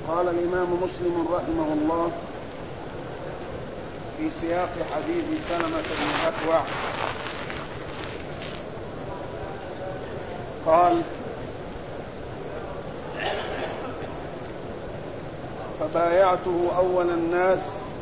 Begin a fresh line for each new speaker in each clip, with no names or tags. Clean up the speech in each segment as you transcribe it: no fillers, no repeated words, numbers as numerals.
قال الإمام مسلم رحمه الله في سياق حديث سلمة بن الأكوع قال: فبايعته أول الناس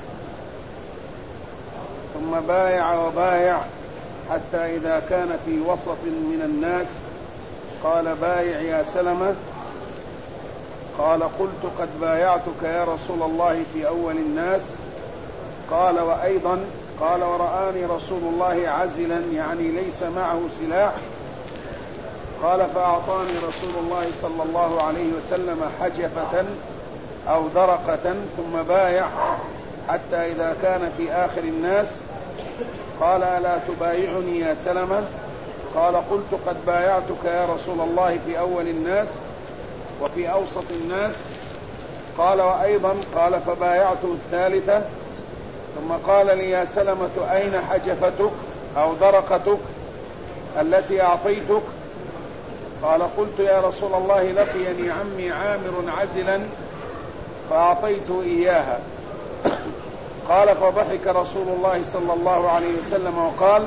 ثم بايع وبايع حتى إذا كان في وسط من الناس قال: بايع يا سلمة. قال: قلت: قد بايعتك يا رسول الله في أول الناس. قال: وأيضا؟ قال: ورآني رسول الله عزلا، يعني ليس معه سلاح. قال: فأعطاني رسول الله صلى الله عليه وسلم حجفة أو درقة ثم بايع حتى إذا كان في آخر الناس قال: ألا تبايعني يا سلمة؟ قال: قلت: قد بايعتك يا رسول الله في أول الناس وفي أوسط الناس. قال: وأيضا؟ قال: فبايعته الثالثة ثم قال لي: يا سلمة أين حجفتك أو درقتك التي أعطيتك؟ قال: قلت: يا رسول الله لقيني عمي عامر عزلا فأعطيته إياها. قال: فضحك رسول الله صلى الله عليه وسلم وقال: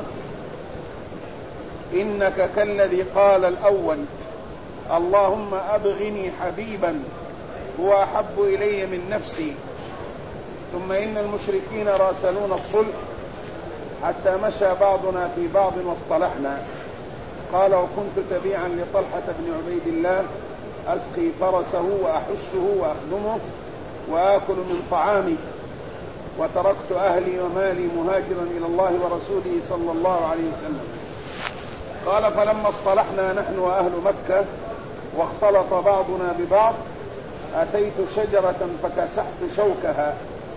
إنك كالذي قال الأول: اللهم أبغني حبيبا هو أحب إلي من نفسي. ثم إن المشركين راسلون الصلح حتى مشى بعضنا في بعض واصطلحنا. قال: وكنت تبيعا لطلحة بن عبيد الله أسقي فرسه وأحسه وأخدمه وآكل من طعامه، وتركت أهلي ومالي مهاجرا إلى الله ورسوله صلى الله عليه وسلم. قال: فلما اصطلحنا نحن وأهل مكة واختلط بعضنا ببعض أتيت شجرة فكسحت شوكها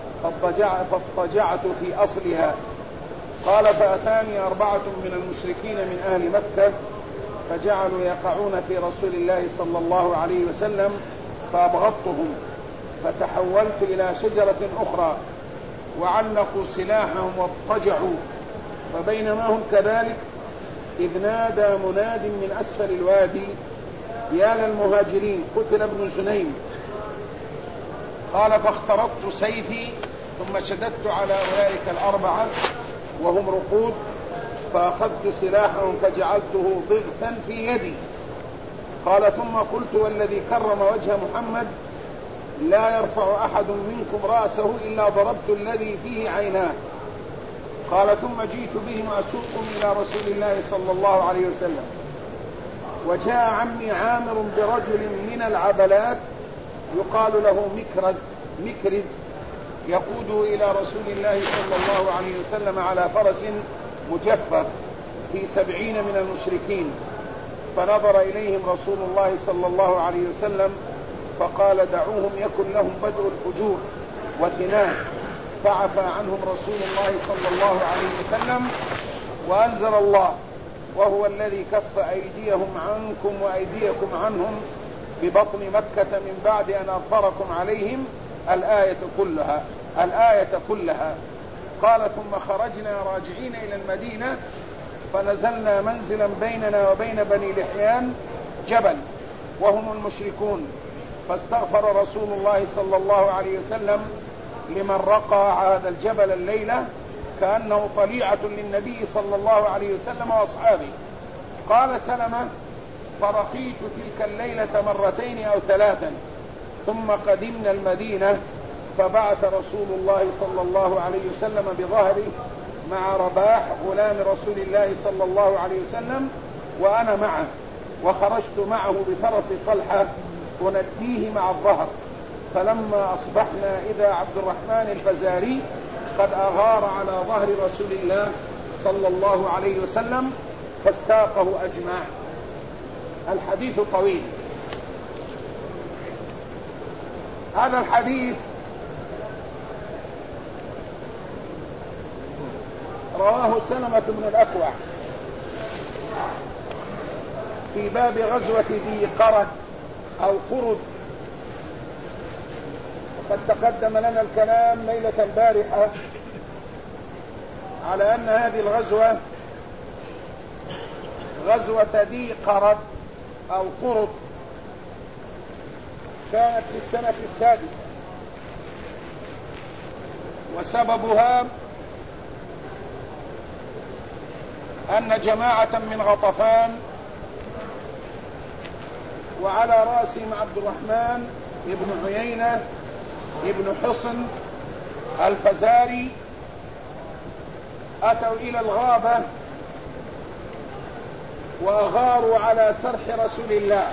فاضطجعت في أصلها. قال: فأتاني 4 من المشركين من أهل مكة فجعلوا يقعون في رسول الله صلى الله عليه وسلم فأبغضتهم، فتحولت إلى شجرة أخرى وعلقوا سلاحهم واضطجعوا. فبينما هم كذلك إذ نادى مناد من أسفل الوادي: يا للمهاجرين قتل ابن جنيم. قال: فاخترقت سيفي ثم شددت على أولئك 4 وهم رقود، فأخذت سلاحهم فجعلته ضغطا في يدي. قال: ثم قلت: والذي كرم وجه محمد لا يرفع أحد منكم رأسه إلا ضربت الذي فيه عيناه. قال: ثم جئت بهم أسوقهم إلى رسول الله صلى الله عليه وسلم، وجاء عمي عامر برجل من العبلات يقال له مكرز يقود إلى رسول الله صلى الله عليه وسلم على فرس مجفف في 70 من المشركين. فنظر إليهم رسول الله صلى الله عليه وسلم فقال: دعوهم يكن لهم بدء الفجور وثناء. فعفى عنهم رسول الله صلى الله عليه وسلم وأنزل الله: وهو الذي كف أيديهم عنكم وأيديكم عنهم ببطن مكة من بعد أن أظفركم عليهم الآية كلها. قال: ثم خرجنا راجعين إلى المدينة فنزلنا منزلا بيننا وبين بني لحيان جبل وهم المشركون، فاستغفر رسول الله صلى الله عليه وسلم لمن رقى هذا الجبل الليلة كأنه طليعة للنبي صلى الله عليه وسلم وأصحابه. قال سلمة: فرقيت تلك الليلة 2 أو 3 ثم قدمنا المدينة، فبعث رسول الله صلى الله عليه وسلم بظهره مع رباح غلام رسول الله صلى الله عليه وسلم وأنا معه، وخرجت معه بفرس طلحة ونديه مع الظهر. فلما أصبحنا إذا عبد الرحمن الفزاري قد أغار على ظهر رسول الله صلى الله عليه وسلم فاستاقه أجمع. الحديث طويل. هذا الحديث رواه سلمة بن الأكوع في باب غزوة ذي قرد أو قرد، وقد تقدم لنا الكلام ليلة البارحة على أن هذه الغزوة غزوة ذي قرد أو قرد، كانت في السنة السادسة، وسببها أن جماعة من غطفان وعلى رأسهم عبد الرحمن ابن عيينة ابن حصن الفزاري أتوا إلى الغابة وأغاروا على سرح رسول الله،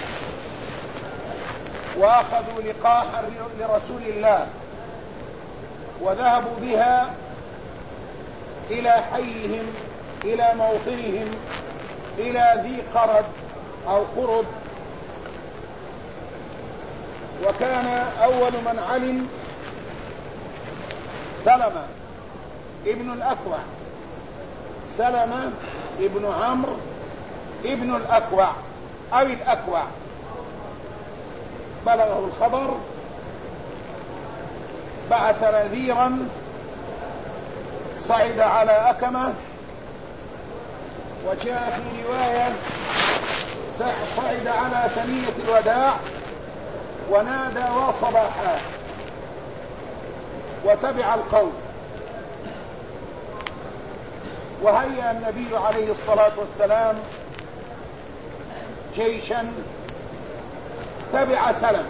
وأخذوا لقاحا لرسول الله وذهبوا بها إلى حيهم، إلى موطنهم، إلى ذي قرد أو قرد. وكان أول من علم سلمة ابن الأكوع، سلمة ابن عمرو ابن الأكوع أو الأكوع، بلغه الخبر، بعث نذيرا، صعد على أكمة، وجاء في رواية صعد على ثنية الوداع ونادى وصباحا، وتبع القوم. وهيأ النبي عليه الصلاة والسلام جيشا تبع سلمة.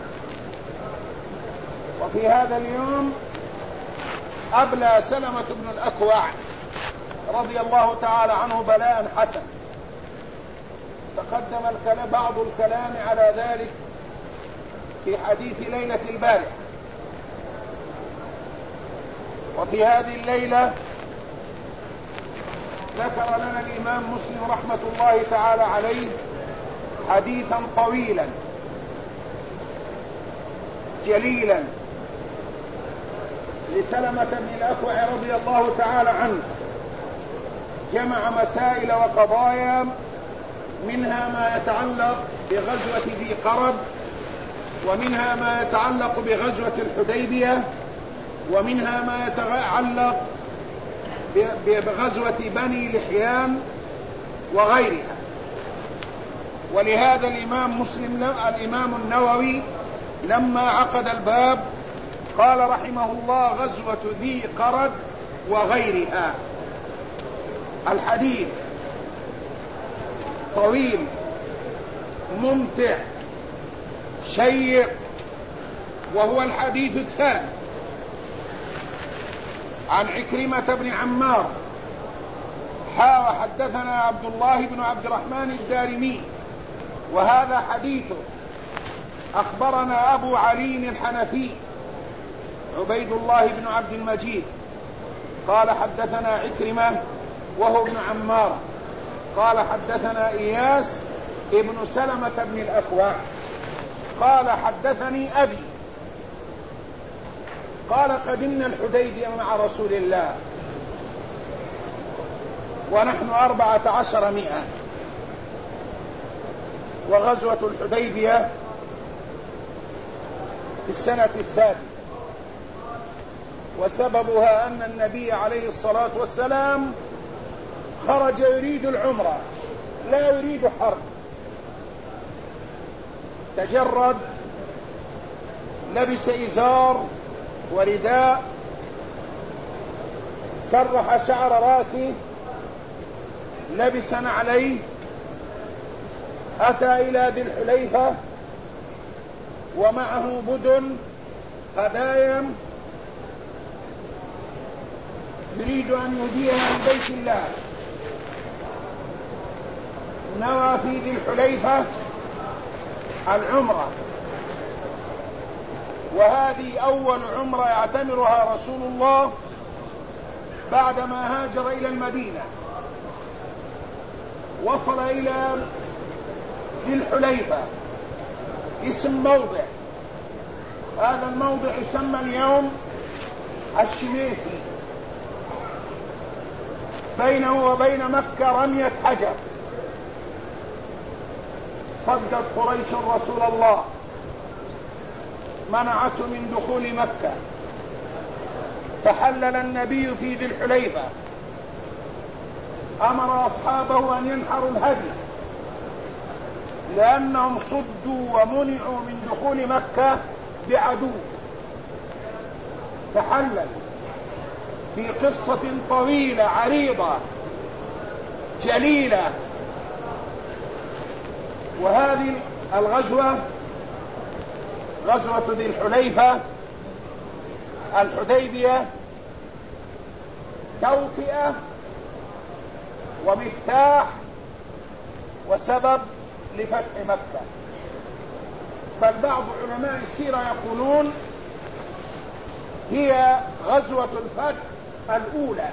وفي هذا اليوم أبلى سلمة بن الأكوع رضي الله تعالى عنه بلاء حسن، تقدم بعض الكلام على ذلك في حديث ليلة البارحة. وفي هذه الليلة ذكر لنا الإمام مسلم رحمة الله تعالى عليه حديثا طويلا جليلا لسلمة بن الأكوع رضي الله تعالى عنه، جمع مسائل وقضايا، منها ما يتعلق بغزوة ذي قرد، ومنها ما يتعلق بغزوة الحديبية، ومنها ما يتعلق بغزوة بني لحيان وغيرها. ولهذا الإمام النووي لما عقد الباب قال رحمه الله: غزوة ذي قرد وغيرها. الحديث طويل ممتع شيق، وهو الحديث الثاني عن عكرمة بن عمار حدثنا عبد الله بن عبد الرحمن الدارمي، وهذا حديثه. أخبرنا أبو علي الحنفي عبيد الله بن عبد المجيد قال حدثنا عكرمة وهو ابن عمار قال حدثنا إياس ابن سلمة بن الأكوع قال حدثني أبي قال: قدمنا الحديبية مع رسول الله ونحن 1400، وغزوة الحديبية في السنة السادسة، وسببها أن النبي عليه الصلاة والسلام خرج يريد العمرة لا يريد حرب، تجرد، لبس إزار ورداء، سرح شعر راسه، لبس نعليه، أتى إلى ذي الحليفة ومعه بدن هدايا يريد أن يهديها لبيت الله. نوى في ذي الحليفة العمرة، وهذه أول عمرة يعتمرها رسول الله بعدما هاجر إلى المدينة. وصل إلى ذي الحليفة، اسم موضع، هذا الموضع يسمى اليوم الشميسي، بينه وبين مكة رمية حجر. صدت قريش رسول الله، منعته من دخول مكة، تحلل النبي في ذي الحليفة، أمر أصحابه أن ينحروا الهدي لأنهم صدوا ومنعوا من دخول مكة بعدو. تحلل في قصة طويلة عريضة جليلة. وهذه الغزوة غزوة ذي الحليفة الحديبية توطئة ومفتاح وسبب لفتح مكة. فالبعض علماء السيرة يقولون هي غزوة الفتح الأولى.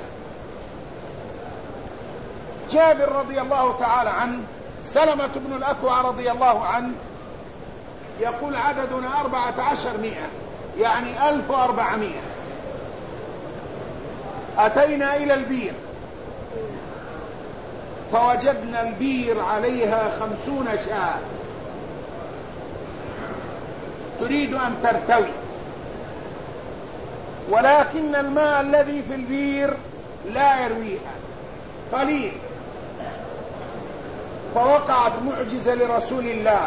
جابر رضي الله تعالى عنه، سلمة بن الأكوع رضي الله عنه يقول عددنا 1400، يعني 1400. أتينا إلى البير فوجدنا البير عليها 50 شاة تريد أن ترتوي، ولكن الماء الذي في البير لا يرويها، قليل. فوقعت معجزة لرسول الله.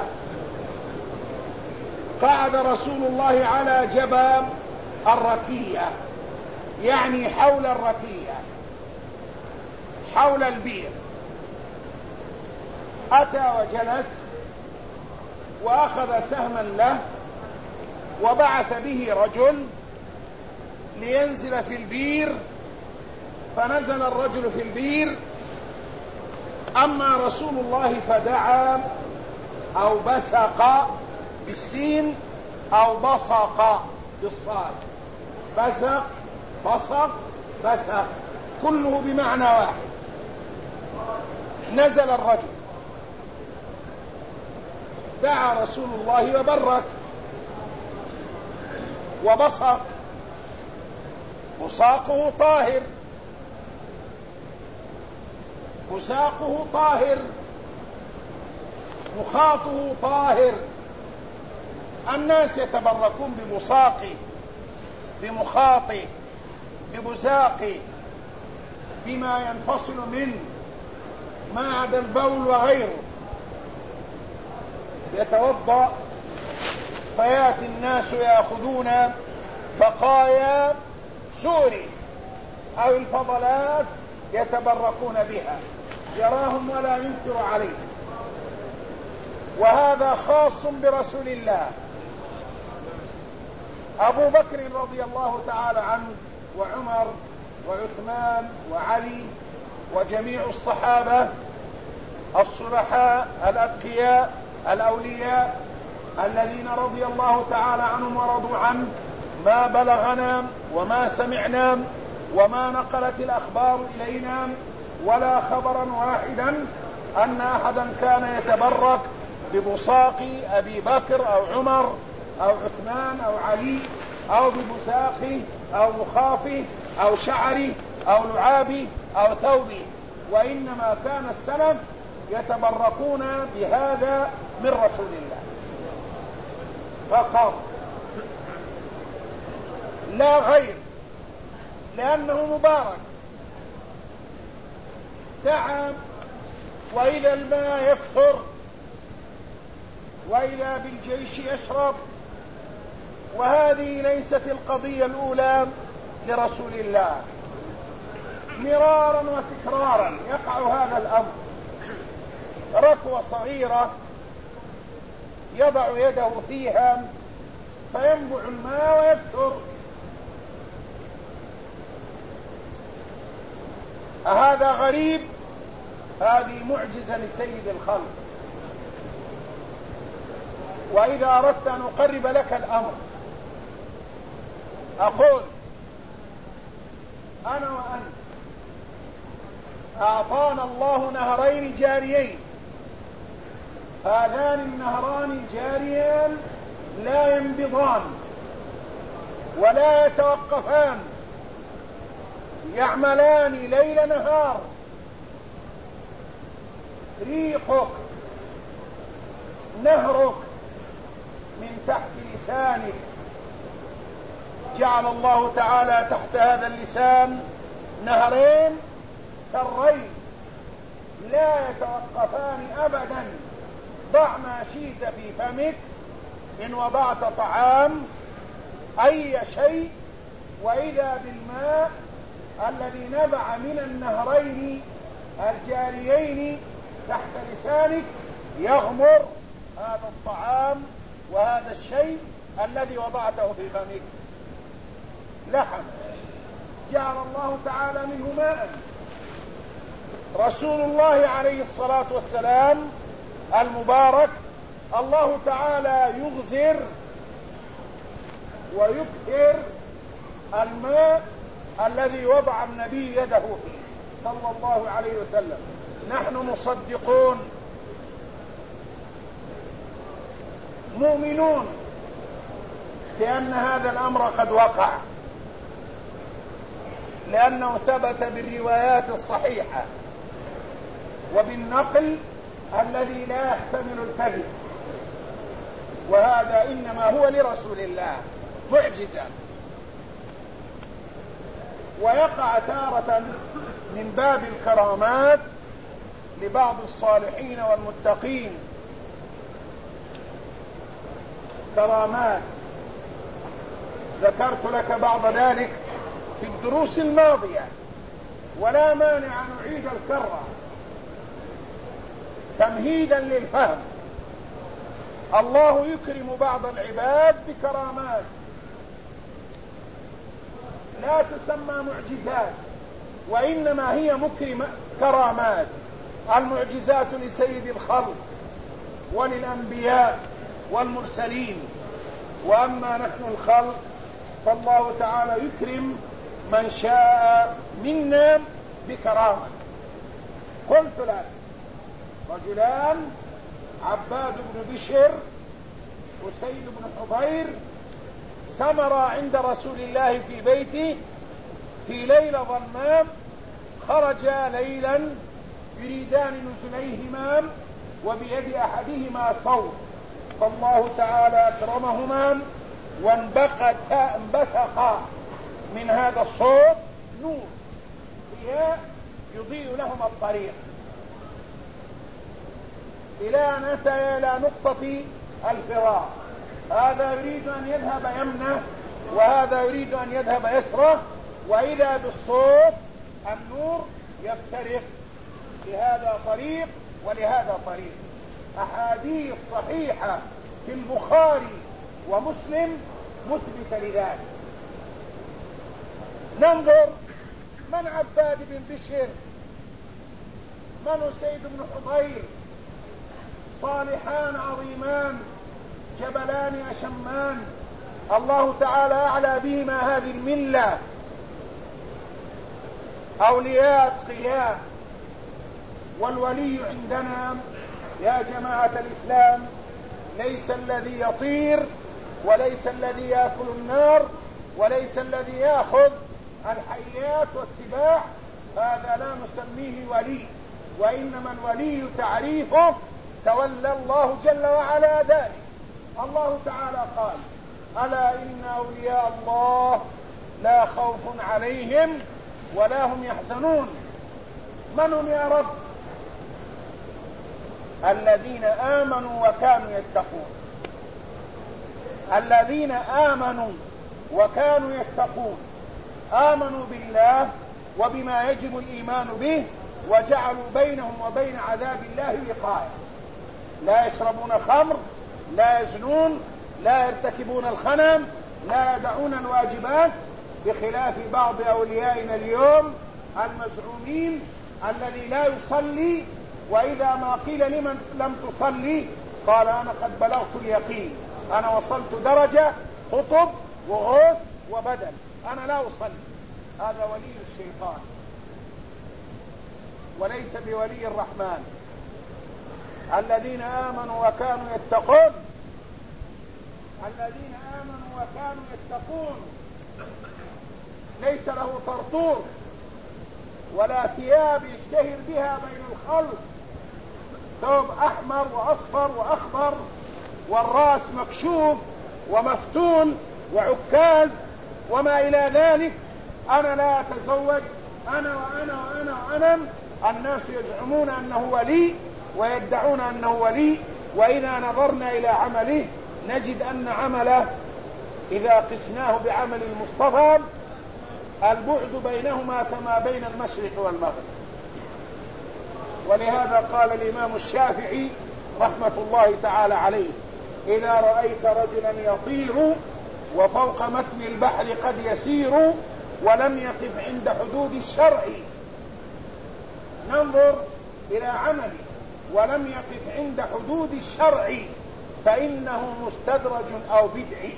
قعد رسول الله على جبل الركية، يعني حول الركية، حول البير. أتى وجلس وأخذ سهما له وبعث به رجل لينزل في البير، فنزل الرجل في البير. أما رسول الله فدعا أو بسق بالسين أو بصق بالصاد. بسق بصق بسق، كله بمعنى واحد. نزل الرجل دعا رسول الله وبرك وبصق. بصاقه طاهر، بساقه طاهر، مخاطه طاهر. الناس يتبركون ببصاقه، بمخاطه، ببزاقه، بما ينفصل منه ما عدا البول وغيره. يتوضأ فياتي الناس يأخذون بقايا سوري أو الفضلات يتبركون بها، يراهم ولا ينكر عليهم. وهذا خاص برسول الله. أبو بكر رضي الله تعالى عنه وعمر وعثمان وعلي وجميع الصحابة الصلحاء الأتقياء الأولياء الذين رضي الله تعالى عنهم ورضوا عنه، ما بلغنا وما سمعنا وما نقلت الأخبار إلينا ولا خبرا واحدا أن أحدا كان يتبرك ببصاق أبي بكر أو عمر أو عثمان أو علي أو ببساقه أو مخافه أو شعره أو لعابه أو ثوبه. وإنما كان السلف يتبركون بهذا من رسول الله فقط لا غير، لأنه مبارك. دعا وإذا الماء يكثر وإذا بالجيش يشرب. وهذه ليست القضية الأولى لرسول الله، مرارا وتكرارا يقع هذا الأمر. ركوة صغيرة يضع يده فيها فينبع الماء ويكثر. أهذا غريب؟ هذه معجزة لسيد الخلق. وإذا أردت أن أقرب لك الأمر أقول أنا وأنت أعطانا الله نهرين جاريين، هذان النهران الجاريان لا ينبضان ولا يتوقفان، يعملان ليل نهار. ريقك نهرك من تحت لسانك، جعل الله تعالى تحت هذا اللسان نهرين كالري لا يتوقفان أبدا ضع ما شئت في فمك، إن وضعت طعام أي شيء، وإذا بالماء الذي نبع من النهرين الجاريين تحت لسانك يغمر هذا الطعام وهذا الشيء الذي وضعته في فمك. لحم جعل الله تعالى منه ماء. رسول الله عليه الصلاة والسلام المبارك الله تعالى يغزر ويكثر الماء الذي وضع النبي يده فيه صلى الله عليه وسلم. نحن مصدقون مؤمنون بأن هذا الأمر قد وقع، لأنه ثبت بالروايات الصحيحة وبالنقل الذي لا يحتمل الكذب، وهذا إنما هو لرسول الله معجزة. ويقع تارة من باب الكرامات لبعض الصالحين والمتقين كرامات، ذكرت لك بعض ذلك في الدروس الماضية، ولا مانع أن نعيد الكرة تمهيدا للفهم. الله يكرم بعض العباد بكرامات لا تسمى معجزات، وإنما هي كرامات. المعجزات لسيد الخلق وللأنبياء والمرسلين، وأما نحن الخلق فالله تعالى يكرم من شاء منا بكرامة. قلت لك رجلان عباد بن بشر وسيد بن حضير سمرا عند رسول الله في بيته في ليلة ظلماء، خرجا ليلا يريدان نزليهما وبيد أحدهما صوت، فالله تعالى أكرمهما وانبثق من هذا الصوت نور ضياء يضيء لهما الطريق إلى أن أتى إلى نقطة الفراق. هذا يريد أن يذهب يمنه وهذا يريد أن يذهب يسره، وإذا بالصوت النور يفترق لهذا طريق ولهذا طريق. أحاديث صحيحة في البخاري ومسلم مثبتة لذلك. ننظر من عباد بن بشر، من سيد بن حضير، صالحان عظيمان جبلان أشمان، الله تعالى أعلى بهما هذه الملة، أولياء أتقياء. والولي عندنا يا جماعة الإسلام ليس الذي يطير، وليس الذي يأكل النار، وليس الذي يأخذ الحيات والسباع، هذا لا نسميه ولي، وإنما الولي تعريفه تولى الله جل وعلا ذلك. الله تعالى قال: ألا إن أولياء الله لا خوف عليهم ولا هم يحزنون. من هم يا رب؟ الذين آمنوا وكانوا يتقون. الذين آمنوا وكانوا يتقون، آمنوا بالله وبما يجب الإيمان به، وجعلوا بينهم وبين عذاب الله وقاية. لا يشربون خمر، لا يزنون، لا يرتكبون الخنم، لا يدعون الواجبات، بخلاف بعض أوليائنا اليوم المزعومين الذي لا يصلي، وإذا ما قيل لمن لم تصلي قال: أنا قد بلغت اليقين، أنا وصلت درجة خطب وغوث وبدل، أنا لا أصلي. هذا ولي الشيطان وليس بولي الرحمن. الذين آمنوا وكانوا يتقون، الذين آمنوا وكانوا يتقون ليس له طرطور ولا ثياب يشتهر بها بين الخلق، ثوب أحمر وأصفر وأخضر والرأس مكشوف ومفتون وعكاز وما إلى ذلك. أنا لا أتزوج، أنا وأنا وأنا وأنا. الناس يزعمون أنه ولي ويدعون أنه ولي، وإذا نظرنا إلى عمله نجد أن عمله إذا قسناه بعمل المصطفى البعد بينهما كما بين المشرق والمغرب. ولهذا قال الإمام الشافعي رحمة الله تعالى عليه: إذا رأيت رجلا يطير وفوق متن البحر قد يسير ولم يقف عند حدود الشرع، ننظر إلى عمله ولم يقف عند حدود الشرع فإنه مستدرج أو بدعي.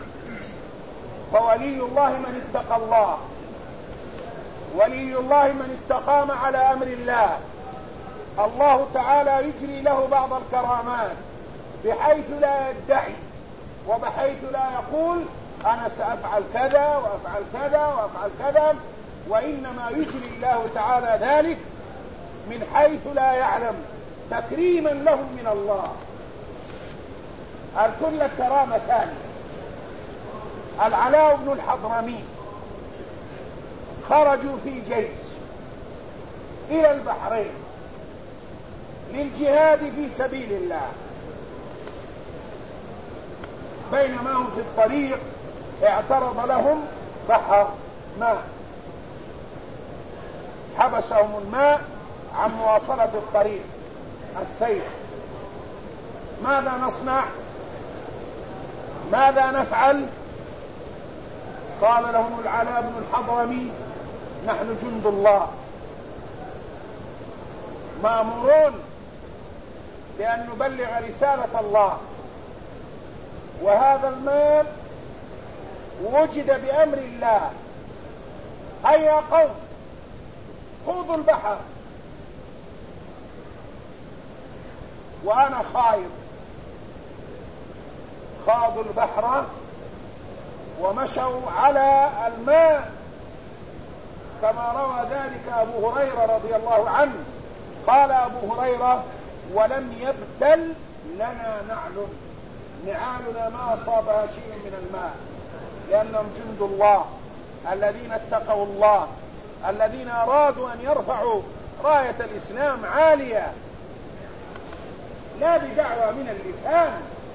فولي الله من اتقى الله، ولي الله من استقام على أمر الله، الله تعالى يجري له بعض الكرامات بحيث لا يدعي وبحيث لا يقول أنا سأفعل كذا وأفعل كذا وأفعل كذا، وإنما يجري الله تعالى ذلك من حيث لا يعلم تكريما لهم من الله. الكل الكرامة ثانية. العلاء بن الحضرمي خرجوا في جيش إلى البحرين للجهاد في سبيل الله، بينما هم في الطريق اعترض لهم بحر ماء، حبسهم الماء عن مواصلة الطريق السير. ماذا نصنع؟ ماذا نفعل؟ قال لهم العلاء بن الحضرمي: نحن جند الله مأمورون بأن نبلغ رسالة الله، وهذا المال وجد بأمر الله، هيا قوم خوضوا البحر. وأنا خائف. خاضوا البحر ومشوا على الماء كما روى ذلك أبو هريرة رضي الله عنه. قال أبو هريرة: ولم يبتل لنا نعالنا ما أصابها شيء من الماء، لأنهم جند الله الذين اتقوا الله، الذين أرادوا أن يرفعوا راية الإسلام عالية، لا بدعوى من اللسان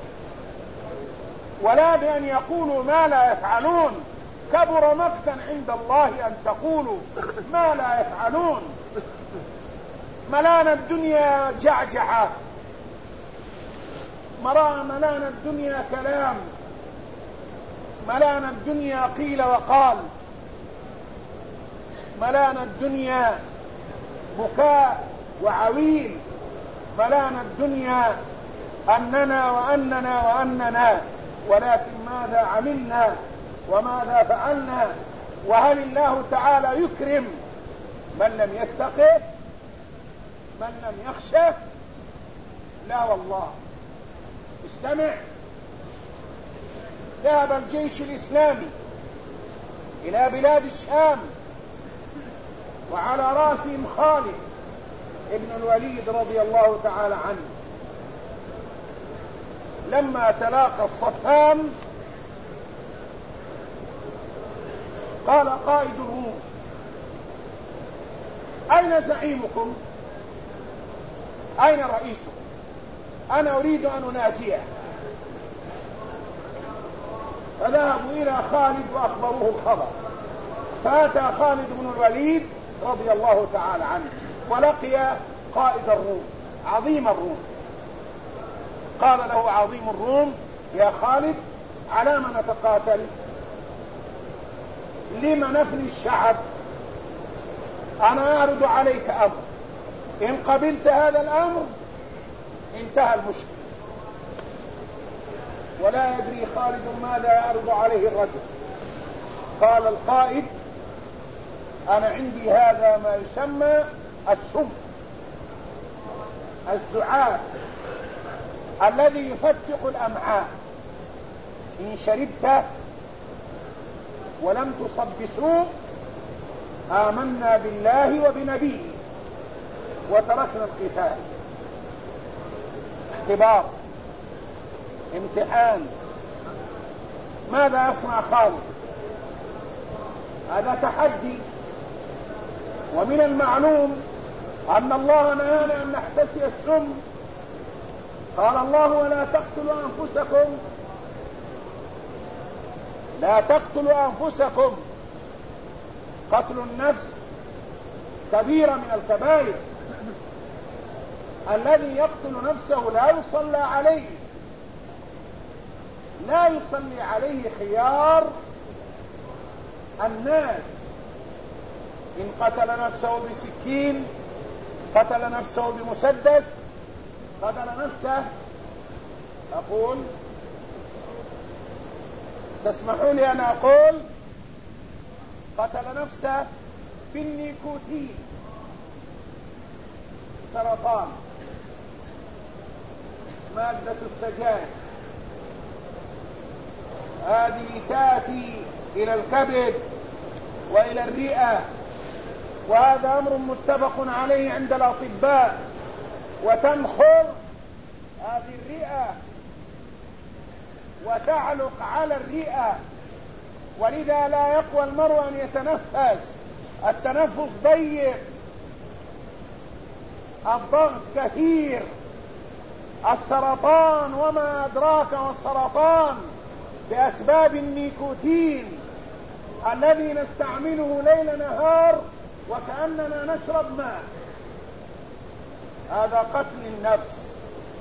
ولا بأن يقولوا ما لا يفعلون. كبر مقتا عند الله أن تقولوا ما لا يفعلون. ملانا الدنيا جعجعة، ملانا الدنيا كلام، ملانا الدنيا قيل وقال، ملانا الدنيا بكاء وعويل، ملانا الدنيا أننا وأننا وأننا، ولكن ماذا عملنا وماذا فعلنا؟ وهل الله تعالى يكرم من لم يتقه، من لم يخشه؟ لا والله. استمع، ذهب الجيش الإسلامي إلى بلاد الشام وعلى رأسهم خالد ابن الوليد رضي الله تعالى عنه. لما تلاقى الصفان قال قائد الروم: أين زعيمكم؟ أين رئيسكم؟ أنا أريد أن أناجيه. فذهبوا إلى خالد وأخبروه الخبر، فأتى خالد بن الوليد رضي الله تعالى عنه ولقي قائد الروم عظيم الروم. قال له عظيم الروم: يا خالد، على ما نتقاتل؟ لم نفني الشعب؟ أنا أعرض عليك أمر، إن قبلت هذا الأمر انتهى المشكل. ولا يدري خالد ماذا يعرض عليه الرجل. قال القائد: أنا عندي هذا ما يسمى السم، الزعاف الذي يفتق الأمعاء، إن شربته ولم تصب بسوء آمنا بالله وبنبيه وتركنا القتال. اختبار، امتحان. ماذا يصنع خالد؟ هذا تحدي. ومن المعلوم أن الله نهانا أن نحتسي السم قال الله ولا تقتلوا أنفسكم، لا تقتلوا أنفسكم. قتل النفس كبيرة من الكبائر. الذي يقتل نفسه لا يصلى عليه، لا يصلي عليه خيار الناس. إن قتل نفسه بسكين، قتل نفسه بمسدس، قتل نفسه، أقول تسمحوا لي أن أقول قتل نفسه بالنيكوتين، سرطان، مادة السجاير، هذه تأتي إلى الكبد وإلى الرئة، وهذا أمر متفق عليه عند الأطباء، وتنخر هذه الرئة وتعلق على الرئة، ولذا لا يقوى المرء أن يتنفس، التنفس ضيق، الضغط كثير، السرطان وما أدراك والسرطان بأسباب النيكوتين الذي نستعمله ليل نهار وكأننا نشرب ماء. هذا قتل النفس،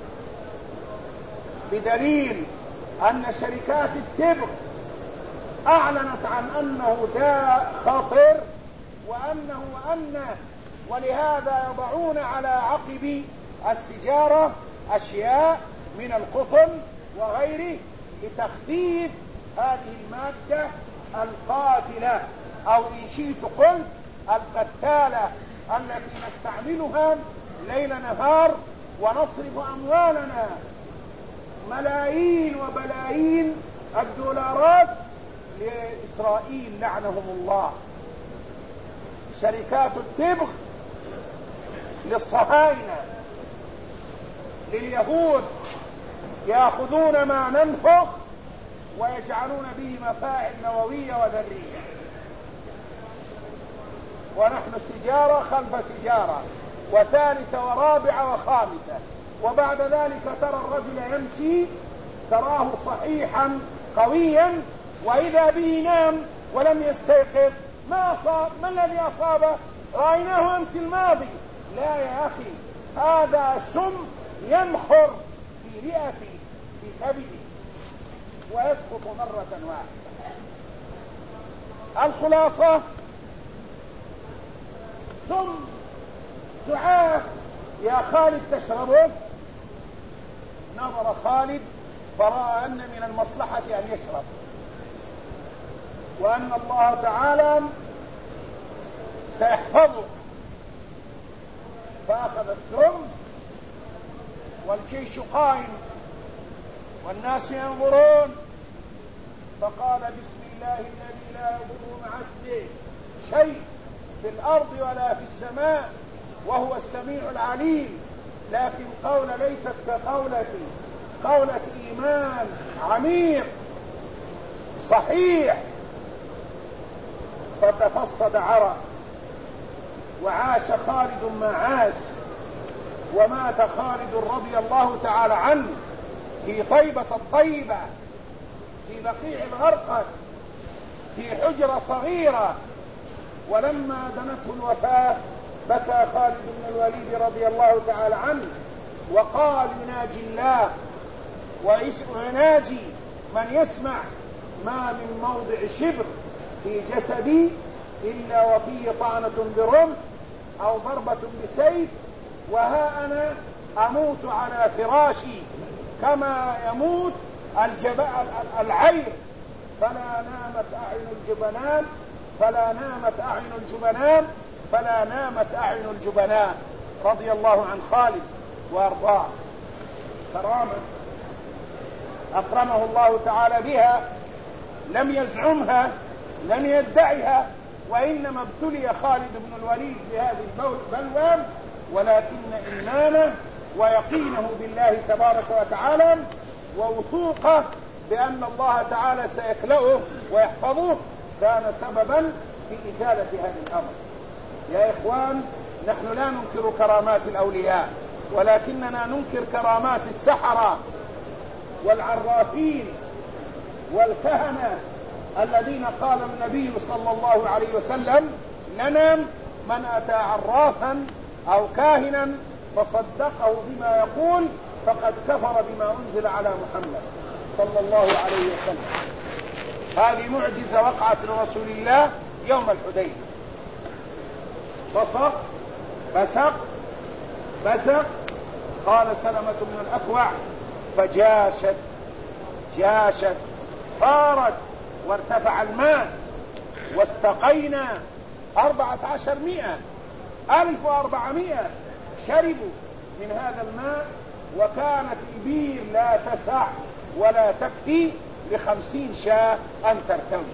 بدليل أن شركات التبغ أعلنت عن أنه داء خطر وأنه ولهذا يضعون على عقب السجارة أشياء من القطن وغيره لتخفيف هذه المادة القاتلة، أو إن شئت قلت القتالة، التي نستعملها ليل نهار ونصرف أموالنا ملايين وبلايين الدولارات لإسرائيل لعنهم الله. شركات التبغ للصهاينة لليهود يأخذون ما ننفخ ويجعلون به مفاعل نووية وذرية، ونحن سجارة خلف سجارة وثالثة ورابعة وخامسة، وبعد ذلك ترى الرجل يمشي تراه صحيحا قويا، وإذا به نام ولم يستيقظ. ما الذي أصابه؟ رأيناه أمس الماضي. لا يا أخي، هذا سم ينخر في رئتي في كبدي ويسقط مرة واحدة. الخلاصة سم سعاف يا خالد تشربه. نظر خالد فرأى أن من المصلحة أن يشرب، وأن الله تعالى سيحفظه، فأخذ السم والجيش قائم والناس ينظرون، فقال بسم الله الذي لا يضر مع اسمه شيء في الأرض ولا في السماء وهو السميع العليم. لكن قولة ليست كقولتي، قولة إيمان عميق صحيح. فتفصد عرق، وعاش خالد ما عاش، ومات خالد رضي الله تعالى عنه في طيبة الطيبة في بقيع الغرقد في حجرة صغيرة. ولما دنته الوفاة بكى خالد بن الوليد رضي الله تعالى عنه وقال يناجي الله ويناجي من يسمع: ما من موضع شبر في جسدي إلا وفيه طعنة برمح أو ضربة بسيف، وها أنا أموت على فراشي كما يموت العير. فلا نامت أعين الجبنان، فلا نامت أعين الجبنان، فلا نامت أعين الجبنان. رضي الله عن خالد وأرضاه. كرامة أكرمه الله تعالى بها، لم يزعمها، لم يدعيها، وإنما ابتلي خالد بن الوليد بهذه البلوى، ولكن إيمانه ويقينه بالله تبارك وتعالى ووثوقه بأن الله تعالى سيكلأه ويحفظه كان سببا في إزالة هذا الأمر. يا إخوان، نحن لا ننكر كرامات الأولياء، ولكننا ننكر كرامات السحرة والعرافين والكهنة الذين قال النبي صلى الله عليه وسلم لنا: من أتى عرافا أو كاهنا فصدقه بما يقول فقد كفر بما أنزل على محمد صلى الله عليه وسلم. هذه معجزة وقعت لرسول الله يوم الحديبية. بصق بزق، قال سلمة بن الأكوع: فجاشت صارت وارتفع الماء واستقينا 1400 شربوا من هذا الماء، وكانت البير لا تسع ولا تكفي ل50 شاة أن ترتوي.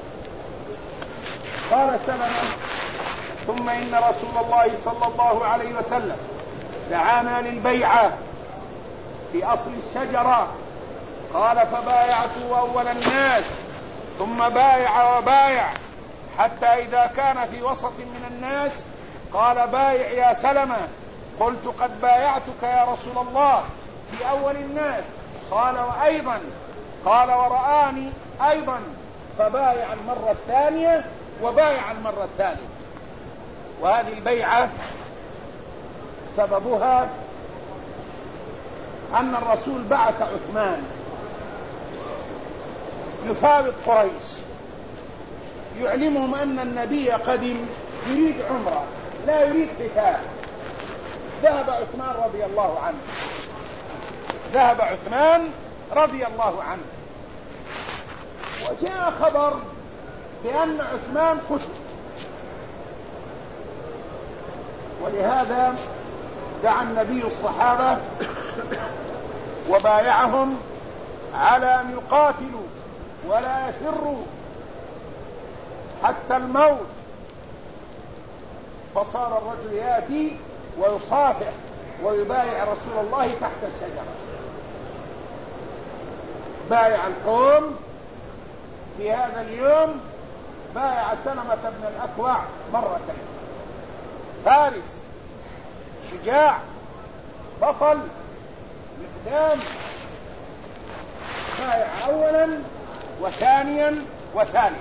قال سلمة: ثم إن رسول الله صلى الله عليه وسلم دعانا للبيعة في أصل الشجرة. قال: فبايعت أول الناس، ثم بايع وبايع، حتى إذا كان في وسط من الناس قال: بايع يا سلمة. قلت: قد بايعتك يا رسول الله في أول الناس. قال: وأيضا. قال: ورآني أيضا. فبايع المرة الثانية وبايع المرة الثالثة. وهذه البيعة سببها أن الرسول بعث عثمان يفاوض قريش، يعلمهم أن النبي قدم يريد عمره لا يريد قتال. ذهب عثمان رضي الله عنه، وجاء خبر بأن عثمان قتل، ولهذا دعا النبي الصحابة وبايعهم على أن يقاتلوا ولا يفروا حتى الموت. فصار الرجل يأتي ويصافح ويبايع رسول الله تحت الشجرة. بايع القوم في هذا اليوم، بايع سلمة بن الأكوع مرتين. فارس شجاع بطل مقدام، بايع أولا وثانيا وثالثا.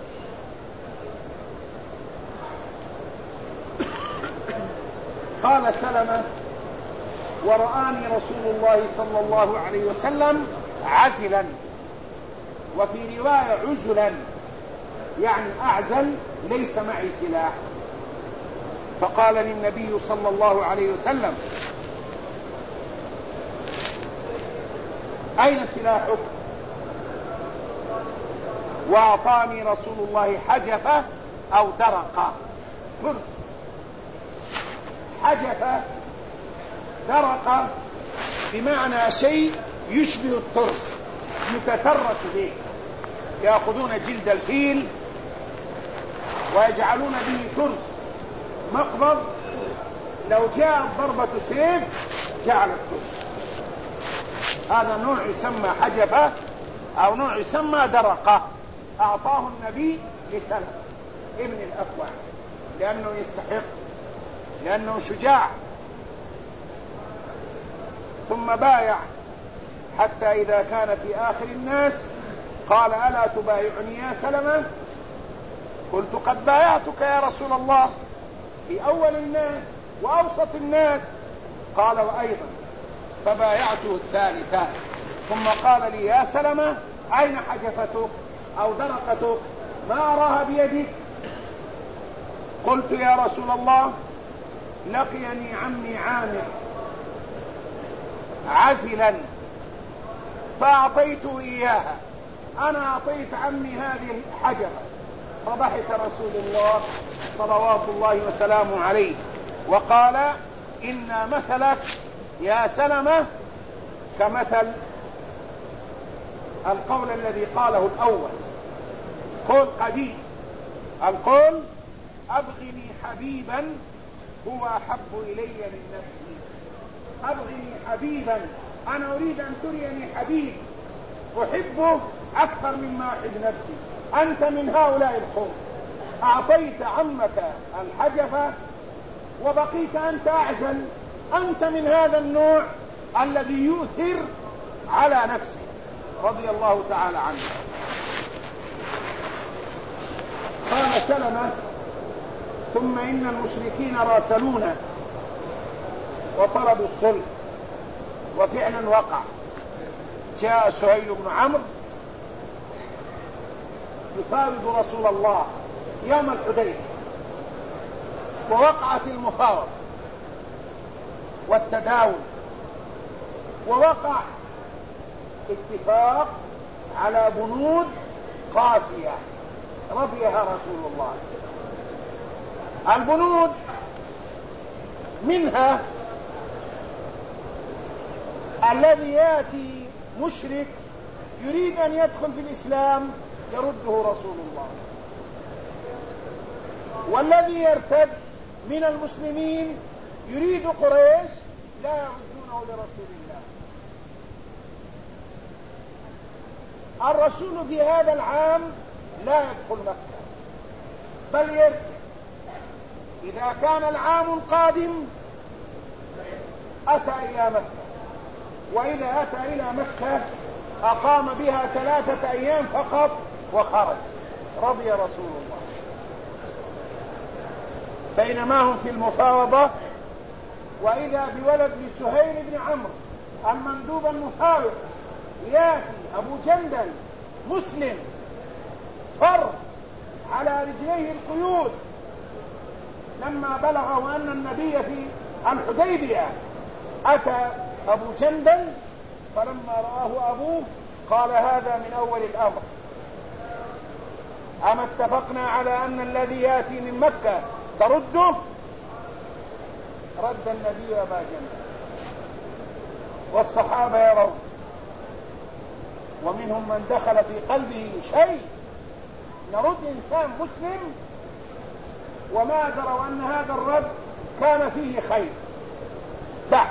قال سلمة: ورآني رسول الله صلى الله عليه وسلم عزلا، وفي رواية عزلا، يعني أعزل ليس معي سلاح. فقال للنبي صلى الله عليه وسلم: أين سلاحك؟ وأعطاني رسول الله حجفة أو درقة، ترس. حجفة درقة بمعنى شيء يشبه الترس يتترس به. يأخذون جلد الفيل ويجعلون به ترس مقبض، لو جاء ضربة سيف جعل الترس. هذا نوع يسمى حجفة أو نوع يسمى درقة. أعطاه النبي لسلمة ابن الأكوع لأنه يستحق، لأنه شجاع. ثم بايع حتى إذا كان في آخر الناس قال: ألا تبايعني يا سلمة؟ قلت: قد بايعتك يا رسول الله في أول الناس وأوسط الناس. قال: وأيضا. فبايعته الثالثة. ثم قال لي: يا سلمة، أين حجفتك أو درقتك؟ ما أراها بيدك. قلت: يا رسول الله، لقيني عمي عامر عزلا فأعطيته إياها، أنا أعطيت عمي هذه الحجرة. فضحك رسول الله صلوات الله وسلامه عليه وقال: إن مثلك يا سلمة كمثل القول الذي قاله الأول، قول قديم، القول: أبغني حبيبا هو أحب إلي من نفسي. أبغني حبيبا، أنا أريد أن تريني حبيب أحبه أكثر مما أحب نفسي. أنت من هؤلاء القوم، أعطيت عمك الحجفة وبقيت أنت أعزل أنت من هذا النوع الذي يؤثر على نفسه، رضي الله تعالى عنه. قال سلمة: ثم إن المشركين راسلونا وطلبوا الصلح، وفعلا وقع. جاء سهيل بن عمرو يفاوض رسول الله يوم الحديبية، ووقعت المفاوضة والتداول، ووقع اتفاق على بنود قاسية رضيها رسول الله. البنود منها الذي يأتي مشرك يريد أن يدخل في الإسلام يرده رسول الله، والذي يرتد من المسلمين يريد قريش لا يردونه لرسول الله. الرسول في هذا العام لا يدخل مكة بل يرجع. إذا كان العام القادم أتى إلى مكة، وإذا أتى إلى مكة أقام بها 3 أيام فقط وخرج، رضي رسول الله. بينما هم في المفاوضة وإذا بولد لسهيل بن عمرو المندوب المفاوض ياتي أبو جندل مسلم فر على رجليه القيود لما بلغه أن النبي في الحديبية. أتى أبو جندل فلما رآه أبوه قال: هذا من أول الأمر، أما اتفقنا على أن الذي يأتي من مكة ترده؟ رد النبي أبا جندل، والصحابة يرون، ومنهم من دخل في قلبه شيء، نرد إنسان مسلم؟ وما دروا أن هذا الرد كان فيه خير. بعد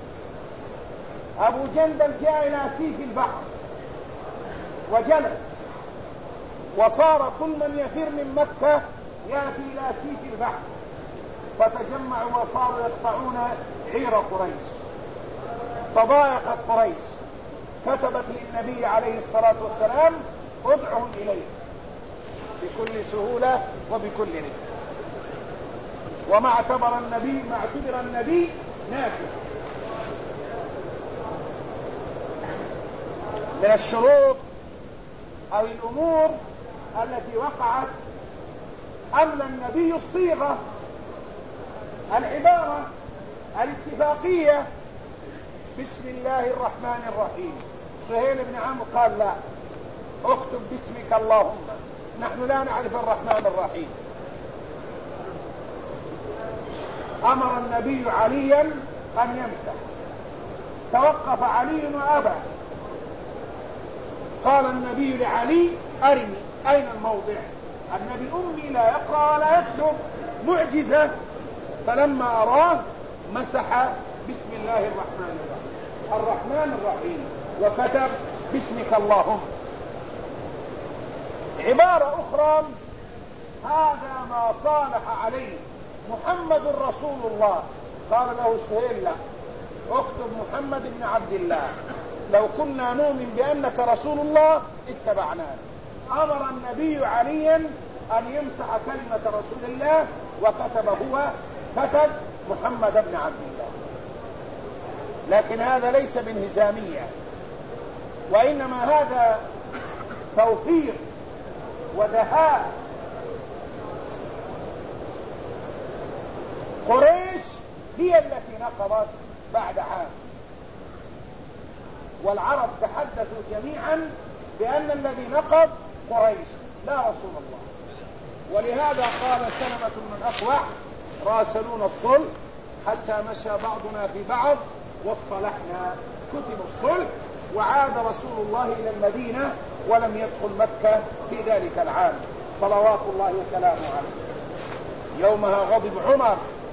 أبو جندل جاء إلى سيف البحر وجلس، وصار كل من يفر من مكة يأتي إلى سيف البحر، فتجمعوا وصاروا يقطعون عير قريش. تضايقت قريش، كتبت للنبي عليه الصلاة والسلام: ادعهم إليه بكل سهولة وبكل رفق. وما اعتبر النبي نافذ. من الشروط أو الأمور التي وقعت أمل النبي الصيغة، العبارة الاتفاقية: بسم الله الرحمن الرحيم. سهيل بن عمرو قال: لا، اكتب باسمك اللهم، نحن لا نعرف الرحمن الرحيم. أمر النبي عليا أن يمسح، توقف علي وأبى. قال النبي لعلي: أرني أين الموضع. النبي أمي لا يقرأ ولا يكتب، معجزة. فلما أراه مسح بسم الله الرحمن الرحيم وكتب باسمك اللهم. عبارة أخرى: هذا ما صالح عليه محمد رسول الله. قال له سهيل: لا، اكتب محمد بن عبد الله، لو كنا نؤمن بأنك رسول الله اتبعناك. أمر النبي عليا أن يمسح كلمة رسول الله وكتب كتب محمد بن عبد الله. لكن هذا ليس بانهزامية، وإنما هذا توفير ودهاء. قريش هي التي نقضت بعد عام، والعرب تحدثوا جميعا بأن الذي نقض قريش لا رسول الله. ولهذا قال سلمة بن الأكوع: راسلون الصلح حتى مشى بعضنا في بعض واصطلحنا. كتب الصلح وعاد رسول الله إلى المدينة ولم يدخل مكة في ذلك العام صلوات الله وسلامه عليه. يومها غضب عمر،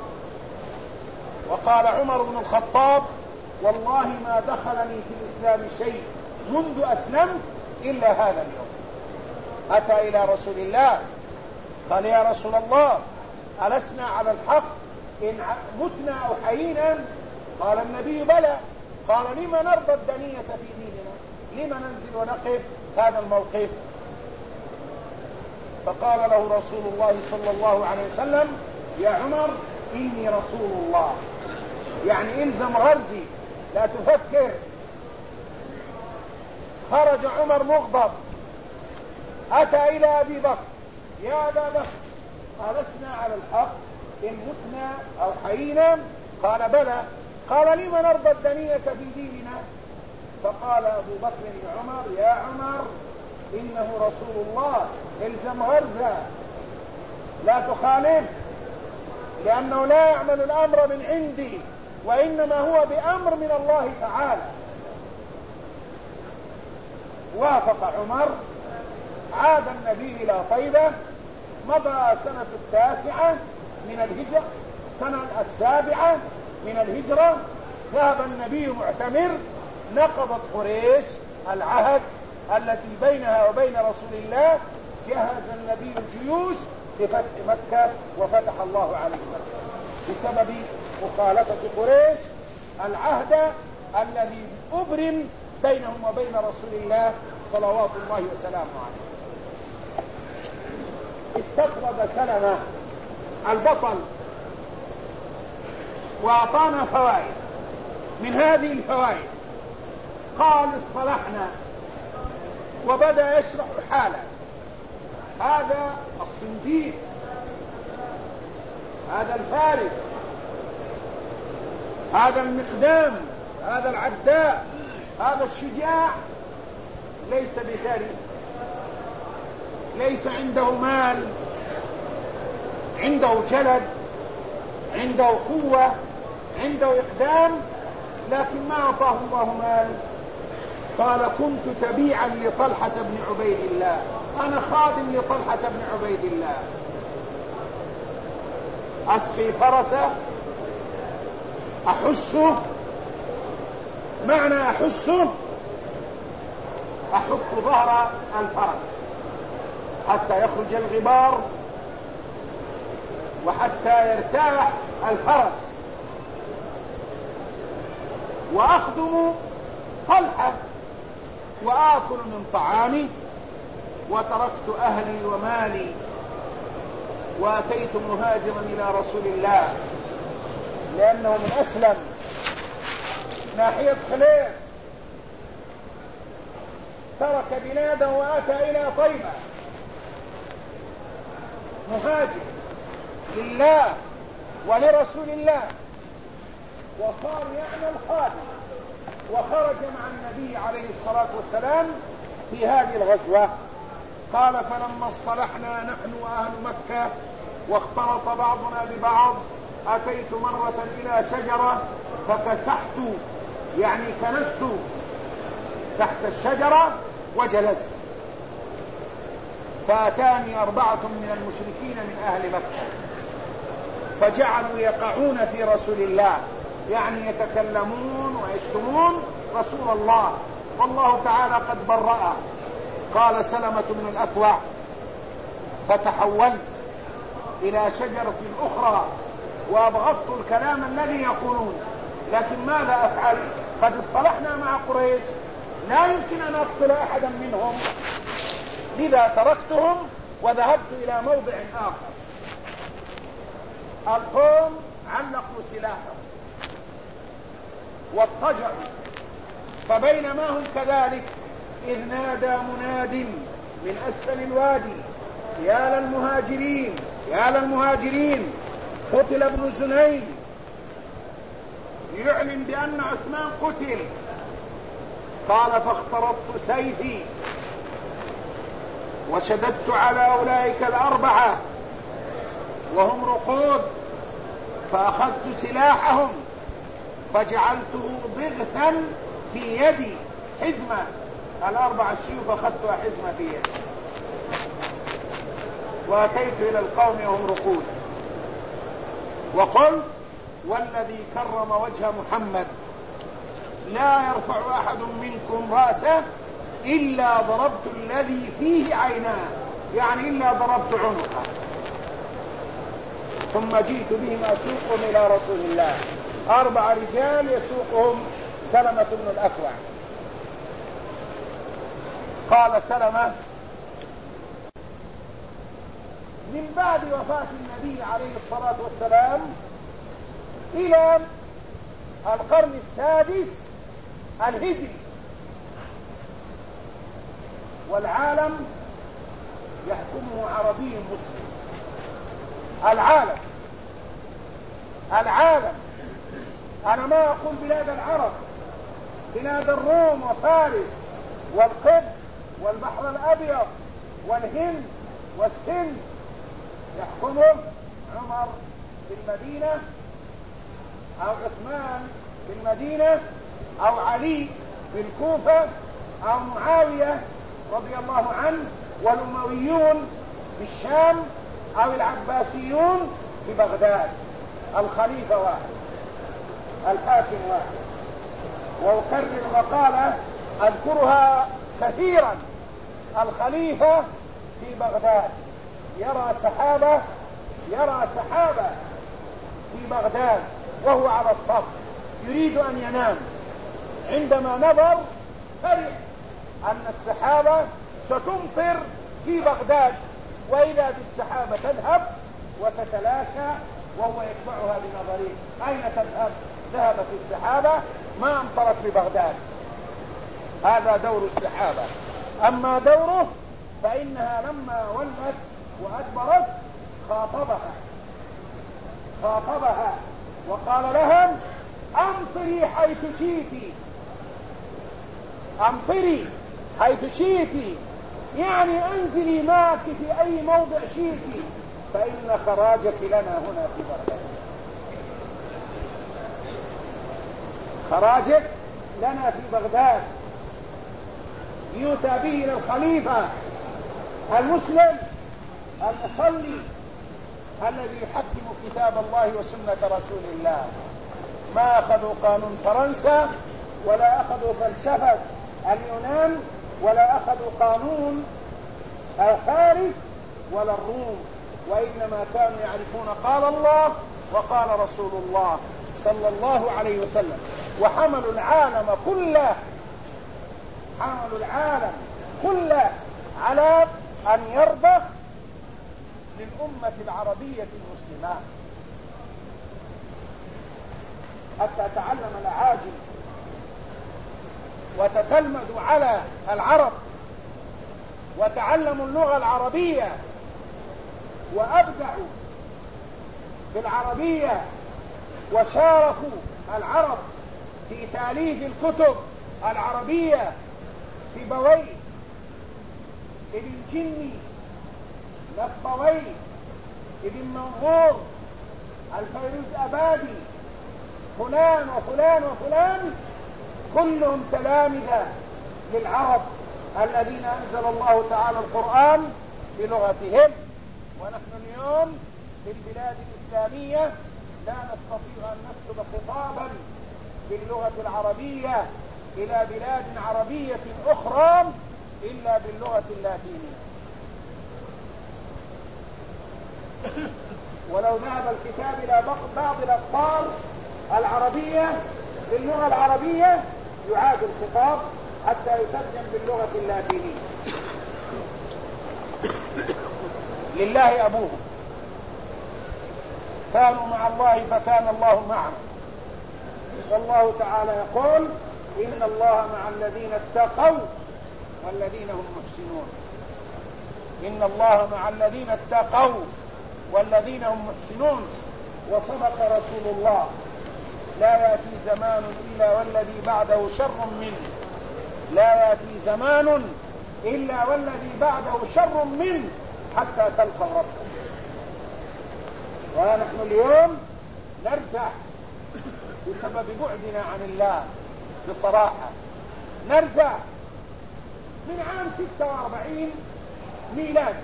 وقال عمر بن الخطاب: والله ما دخلني في الإسلام شيء منذ أسلمت إلا هذا اليوم. أتى إلى رسول الله قال: يا رسول الله، ألسنا على الحق؟ إن متنا أو حيينا قال النبي بلى. قال لما نرضى الدنية في ديننا؟ لما ننزل ونقف هذا الموقف؟ فقال له رسول الله صلى الله عليه وسلم يا عمر إني رسول الله، يعني إلزم غرزي لا تفكر. خرج عمر مغضب، أتى إلى أبي بكر يا أبا بكر ألسنا على الحق إن متنا أو حيينا؟ قال بلى. قال لما نرضى الدنية في ديننا؟ فقال أبو بكر لعمر يا عمر إنه رسول الله، الزم غرزه لا تخالف، لأنه لا يعمل الأمر من عندي وإنما هو بأمر من الله تعالى. وافق عمر، عاد النبي إلى طيبة، مضى سنة 9 من الهجرة، سنة 7 من الهجرة، ذهب النبي معتمر، نقضت قريش العهد التي بينها وبين رسول الله، جهز النبي الجيوش لفتح مكة وفتح الله عليه مكة بسبب مخالفة قريش العهد الذي أبرم بينهم وبين رسول الله صلوات الله وسلامه عليه. استقرض سلمة البطل وأعطانا فوائد. من هذه الفوائد قال اصطلحنا، وبدأ يشرح حاله. هذا الصنديق، هذا الفارس، هذا المقدام، هذا العداء، هذا الشجاع، ليس بثري، ليس عنده مال، عنده جلد، عنده قوة، عنده إقدام، لكن ما أعطاه الله مال. قال كنت تبيعا لطلحة بن عبيد الله، أنا خادم لطلحة بن عبيد الله، أسقي فرسه، أحسه، معنى أحسه أحك ظهر الفرس حتى يخرج الغبار وحتى يرتاح الفرس، وأخدم طلحة وآكل من طعامي، وتركت أهلي ومالي وأتيت مهاجرا إلى رسول الله، لأنه من أسلم ناحية خليل، ترك بلاده وأتى إلى طيبة مهاجر لله ولرسول الله، وصار يعمل خادم، وخرج مع النبي عليه الصلاة والسلام في هذه الغزوة. قال فلما اصطلحنا نحن وأهل مكة واختلط بعضنا ببعض، أتيت مرة إلى شجرة فكسحت، يعني كنست تحت الشجرة وجلست، فأتاني 4 من المشركين من أهل مكة فجعلوا يقعون في رسول الله، يعني يتكلمون ويشتمون رسول الله، والله تعالى قد برأه. قال سلمة بن الأكوع فتحولت إلى شجرة أخرى وأبغضت الكلام الذي يقولون، لكن ماذا أفعل؟ قد اصطلحنا مع قريش، لا يمكن أن أقتل أحدا منهم، لذا تركتهم وذهبت إلى موضع آخر. القوم علقوا سلاحهم واضطجعوا، فبينما هم كذلك إذ نادى مناد من أسفل الوادي يا للمهاجرين يا للمهاجرين، قتل ابن زنين، يعلن بأن عثمان قتل. قال فاخترطت سيفي وشددت على أولئك 4 وهم رقود، فأخذت سلاحهم فجعلته ضغثا في يدي، حزمة، 4 السيوف أخذتها حزمة في يدي، وأتيت إلى القوم وهم رقود، وقلت والذي كرم وجه محمد لا يرفع أحد منكم رأسه إلا ضربت الذي فيه عيناه، يعني إلا ضربت عنقه، ثم جئت بهم أسوقهم إلى رسول الله 4 رجال يسوقهم سلمة بن الأكوع. قال سلمة: من بعد وفاة النبي عليه الصلاة والسلام إلى القرن السادس الهجري، والعالم يحكمه عربي مسلم. العالم، أنا ما أقول بلاد العرب، بلاد الروم وفارس والقبط والبحر الأبيض والهند والسند يحكمه عمر في المدينة أو عثمان في المدينة أو علي في الكوفة أو معاوية رضي الله عنه، والأمويون في الشام أو العباسيون في بغداد. الخليفة واحد، الحاكم واحد. وأكرر مقالة أذكرها كثيرا: الخليفة في بغداد يرى سحابة في بغداد وهو على الصف يريد أن ينام، عندما نظر فرح أن السحابة ستمطر في بغداد، وإذا بالسحابة تذهب وتتلاشى وهو يتبعها بنظره. أين تذهب؟ ذهبت السحابة، ما أمطرت ببغداد. هذا دور السحابة. أما دوره فإنها لما ولت وأدبرت خاطبها وقال لهم: أمطري حيث شئتِ، يعني أنزلي معك في أي موضع شئتِ، فإن خراجك لنا هنا في بغداد. خراجك لنا في بغداد. يؤتى به إلى الخليفة المسلم المصلي الذي يحكم كتاب الله وسنة رسول الله. ما أخذوا قانون فرنسا، ولا أخذوا فلسفة اليونان، ولا أخذوا قانون الفارس ولا الروم، وإنما كانوا يعرفون قال الله وقال رسول الله صلى الله عليه وسلم، وحملوا العالم كله على أن يرضخ للأمة العربية المسلمة حتى تعلم الأعاجم وتتلمذوا على العرب وتعلموا اللغة العربية وأبدعوا في العربية، وشاركوا العرب في تأليف الكتب العربية: سيبويه، ابن جني، نفطوي، ابن منظور، الفيروز أبادي، فلان وفلان وفلان، كلهم تلامذة للعرب الذين أنزل الله تعالى القرآن بلغتهم. ونحن اليوم في البلاد الإسلامية لا نستطيع أن نكتب خطابا باللغة العربية إلى بلاد عربية أخرى إلا باللغة اللاتينية. ولو ذهب الكتاب إلى بعض الأقطار العربية باللغة العربية يعاد الخطاب حتى يترجم باللغة اللاتينية. لله أبوهم، كانوا مع الله فكان الله معهم. والله تعالى يقول: إن الله مع الذين اتقوا والذين هم محسنون. إن الله مع الذين اتقوا والذين هم محسنون. وصدق رسول الله: لا يأتي زمان إلا والذي بعده شر منه، لا يأتي زمان إلا والذي بعده شر منه حتى تلقى ربك. ونحن اليوم نرجع بسبب بعدنا عن الله، بصراحة نرجع من عام 46 ميلاد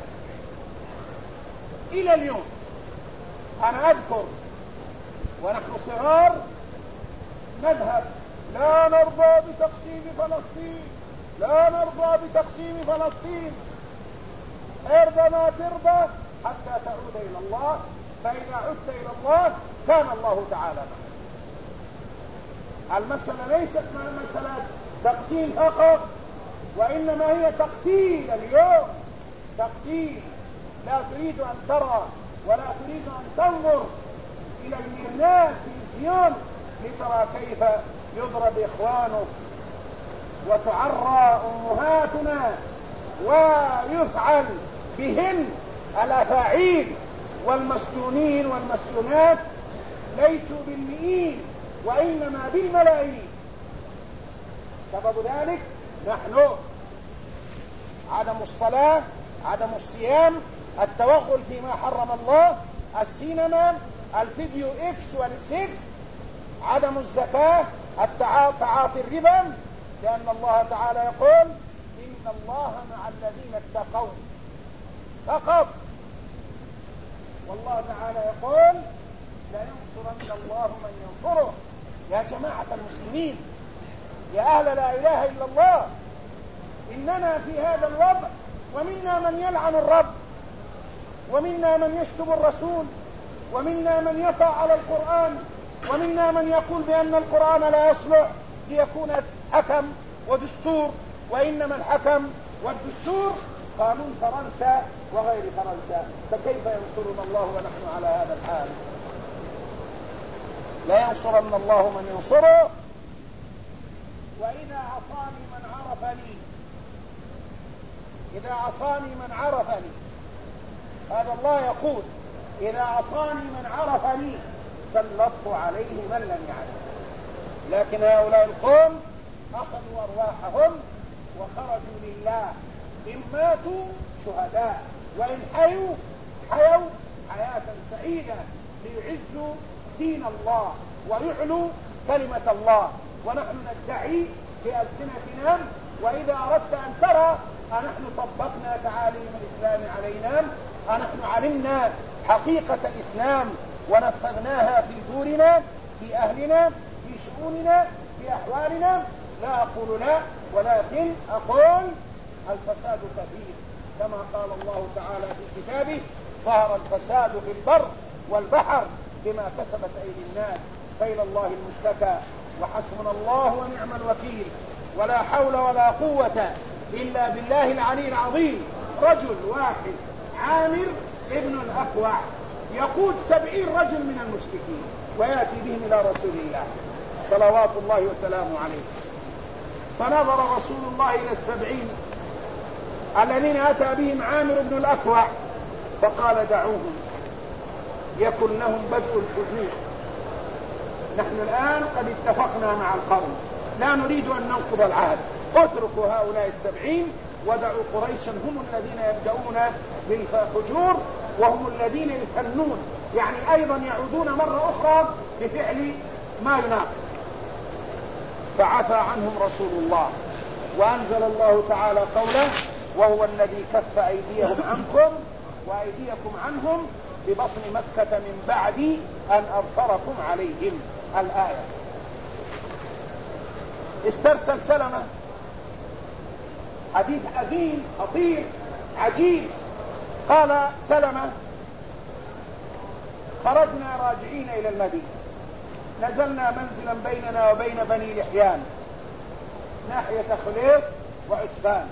إلى اليوم. أنا أذكر ونحن صغار نذهب: لا نرضى بتقسيم فلسطين، لا نرضى بتقسيم فلسطين، ارضى ما ترضى حتى تعود إلى الله، فإذا عدت إلى الله كان الله تعالى معك. المسألة ليست مسألة تقسيم فقط، وإنما هي تقتيل اليوم، تقتيل. لا تريد أن ترى ولا تريد أن تنظر إلى المهنات في التلفزيون لترى كيف يضرب إخوانه وتعرى أمهاتنا ويفعل بهن الأفاعيل، والمسجونين والمسجونات ليسوا بالمئين وإنما بالملايين. سبب ذلك نحن عدم الصلاة، عدم الصيام، التوغل فيما حرم الله، السينما، الفيديو اكس والسكس، عدم الزكاة، تعاطي الربا، لأن الله تعالى يقول إن الله مع الذين اتقوا فقط، والله تعالى يقول لا ينصرن الله من ينصره. يا جماعة المسلمين، يا أهل لا إله إلا الله، إننا في هذا الوضع، ومنا من يلعن الرب، ومنا من يشتم الرسول، ومنا من يطع على القرآن، ومنا من يقول بأن القرآن لا يصلح ليكون حكم ودستور، وإنما الحكم والدستور قانون فرنسا وغير فرنسا. فكيف ينصرنا الله ونحن على هذا الحال؟ لا ينصرن الله من ينصره. وإذا عصاني من عرفني، إذا عصاني من عرفني، هذا الله يقول إذا عصاني من عرفني سلطت عليه من لم يعرف. لكن هؤلاء القوم أخذوا أرواحهم وخرجوا لله، إن ماتوا شهداء وإن حيوا حياة سعيدة ليعزوا دين الله ويعلوا كلمة الله. ونحن ندعي بألسنتنا، وإذا أردت أن ترى أنحن طبقنا تعاليم الإسلام علينا، أنحن علمنا حقيقة الإسلام ونفذناها في دورنا، في أهلنا، في شؤوننا، في أحوالنا. لا أقول لا، ولكن أقول الفساد كثير، كما قال الله تعالى في كتابه ظهر الفساد في البر والبحر بما كسبت أيدي الناس فإلى الله المشتكى وحسبنا الله ونعم الوكيل ولا حول ولا قوة إلا بالله العلي العظيم. رجل واحد عامر ابن الأكوع يقود 70 رجل من المشركين ويأتي بهم إلى رسول الله صلوات الله وسلامه عليه. فنظر رسول الله إلى 70 الذين أتى بهم عامر بن الأكوع فقال دعوهم يكن لهم بدء الفجور. نحن الآن قد اتفقنا مع القوم، لا نريد أن ننقض العهد، اتركوا هؤلاء 70 ودعوا قريشا، هم الذين يبدأون بالفجور وهم الذين يثنون، يعني أيضا يعودون مرة أخرى بفعل ما يناقض. فعفى عنهم رسول الله وأنزل الله تعالى قوله وهو الذي كف أيديهم عنكم وأيديكم عنهم ببطن مكة من بعد أن أظفركم عليهم. الآية. استرسل سلمة، حديث عظيم خطير عجيب. قال سلمة خرجنا راجعين إلى المدينة، نزلنا منزلا بيننا وبين بني لحيان ناحية خليف وعسبان،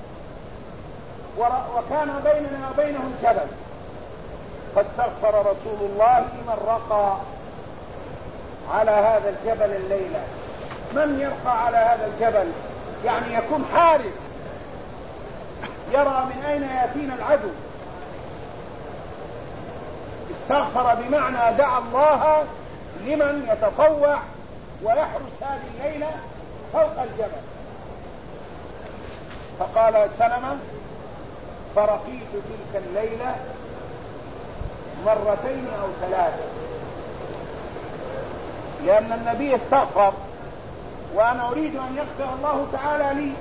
وكان بيننا وبينهم جبل، فاستغفر رسول الله لمن رقى على هذا الجبل الليلة. من يرقى على هذا الجبل؟ يعني يكون حارس يرى من أين يأتينا العدو. استغفر بمعنى دعا الله لمن يتطوع ويحرس هذه الليلة فوق الجبل. فقال سلمة فرقيت تلك الليلة مرتين أو ثلاثة، لأن النبي استغفر وأنا أريد أن يغفر الله تعالى لي.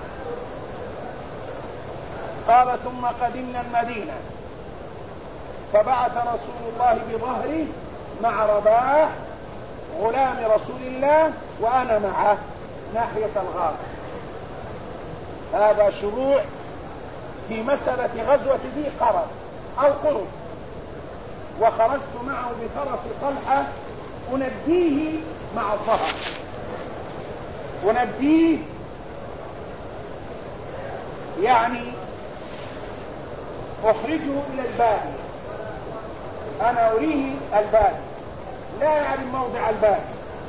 قال ثم قدمنا المدينة فبعث رسول الله بظهره مع رباح غلام رسول الله وأنا معه ناحية الغار. هذا شروع في مسألة غزوة ذي قرن أو قرن. وخرجت معه بفرس طلحة أنديه مع الظهر، ونديه يعني أخرجه إلى البادي، أنا أريه البادي لا يعرف موضع البادي.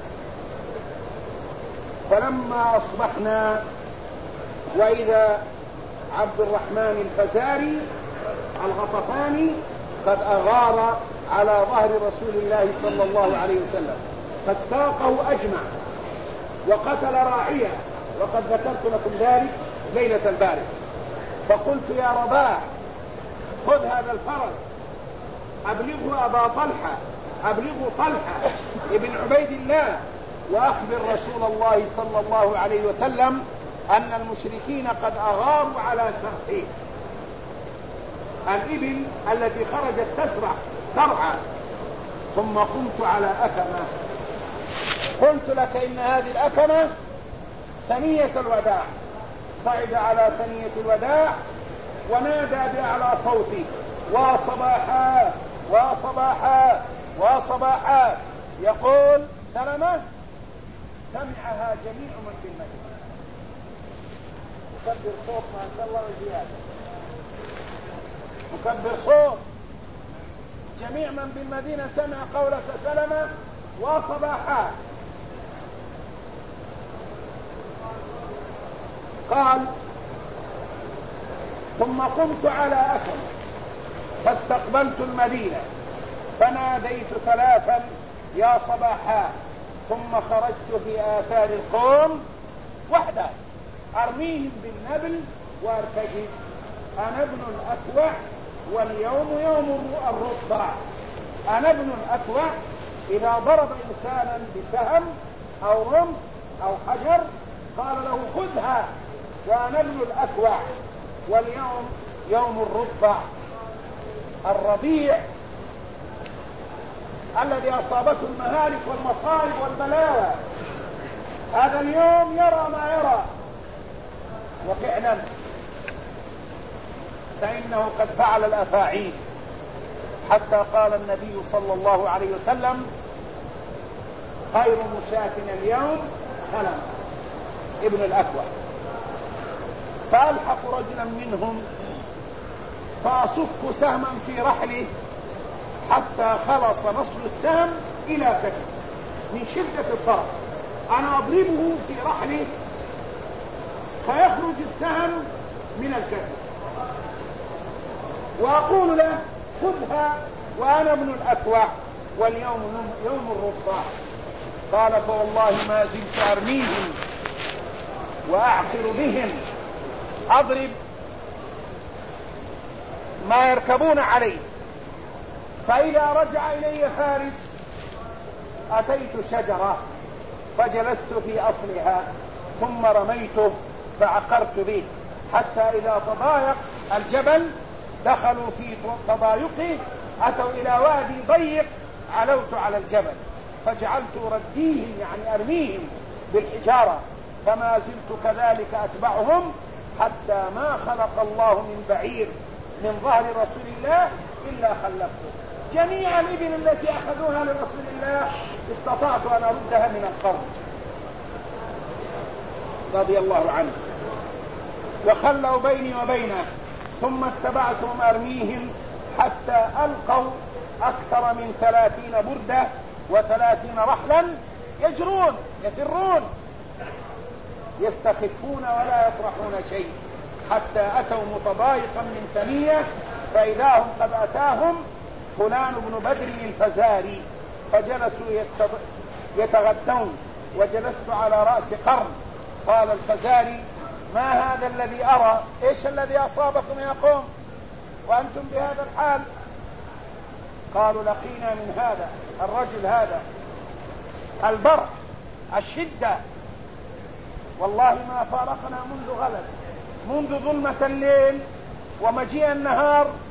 فلما أصبحنا وإذا عبد الرحمن الفزاري الغطفاني قد أغار على ظهر رسول الله صلى الله عليه وسلم، فاستاقه أجمع وقتل راعيه، وقد ذكرت لكم ذلك ليلة البارحة. فقلت يا رباح خذ هذا الفرس أبلغه أبا طلحة، أبلغه طلحة ابن عبيد الله، وأخبر رسول الله صلى الله عليه وسلم أن المشركين قد أغاروا على سرحه، الإبل التي خرجت تسرح ترعى. ثم قمت على أكمة، قلت لك إن هذه الأكمة ثنية الوداع. صعد على ثنية الوداع ونادى بأعلى صوته: وصباحا وصباحا وصباحا، يقول سلمة سمعها جميع من في المدينة. مكبر صوت ما شاء الله وزيادة، مكبر صوت، جميع من بالمدينة سمع قولة سلمة وصباحا. قال: ثم قمت على أكل فاستقبلت المدينة فناديت ثلاثا يا صباحا، ثم خرجت في آثار القوم وحده أرميهم بالنبل وارتجف. أنا ابن الأكوع واليوم يوم الرضع. أنا ابن الأكوع، إذا ضرب إنسانا بسهم أو رمح أو حجر قال له خذها، وأنا ابن الأكوع واليوم يوم الرضع. الرضيع الذي أصابته المهالك والمصائب والبلاوى، هذا اليوم يرى ما يرى، وفعلا فإنه قد فعل الأفاعيل، حتى قال النبي صلى الله عليه وسلم: خير مشاة اليوم سلمة ابن الأكوع. فألحق رجلا منهم فأصك سهما في رحله حتى خلص نصف السهم إلى كتفه من شدة الضرب. أنا أضربه في رحله فيخرج السهم من الكتف، وأقول له خذها وأنا ابن الأكوع واليوم يوم الرضع. قال: فوالله ما زلت أرميهم وأعقر بهم، أضرب ما يركبون عليه، فإذا رجع إلي فارس أتيت شجرة فجلست في أصلها ثم رميته فعقرت به، حتى إذا تضايق الجبل دخلوا في تضايقه أتوا إلى وادي ضيق علوت على الجبل فجعلت أرديهم يعني أرميهم بالحجارة، فما زلت كذلك أتبعهم حتى ما خلق الله من بعير من ظهر رسول الله إلا خلفته. جميع الإبل التي أخذوها لرسول الله استطعت أن أردها من القوم رضي الله عنه، وخلوا بيني وبينه، ثم اتبعتهم أرميهم حتى ألقوا أكثر من 30 بردة و30 رحلا يجرون يفرون يستخفون ولا يطرحون شيء، حتى أتوا متضايقا من ثنية فإذا هم قد أتاهم فلان بن بدر الفزاري، فجلسوا يتغدون وجلست على رأس قرن. قال الفزاري: ما هذا الذي أرى؟ إيش الذي أصابكم يا قوم وأنتم بهذا الحال؟ قالوا: لقينا من هذا الرجل هذا البرح الشدة، والله ما فارقنا منذ غلب، منذ ظلمة الليل ومجيء النهار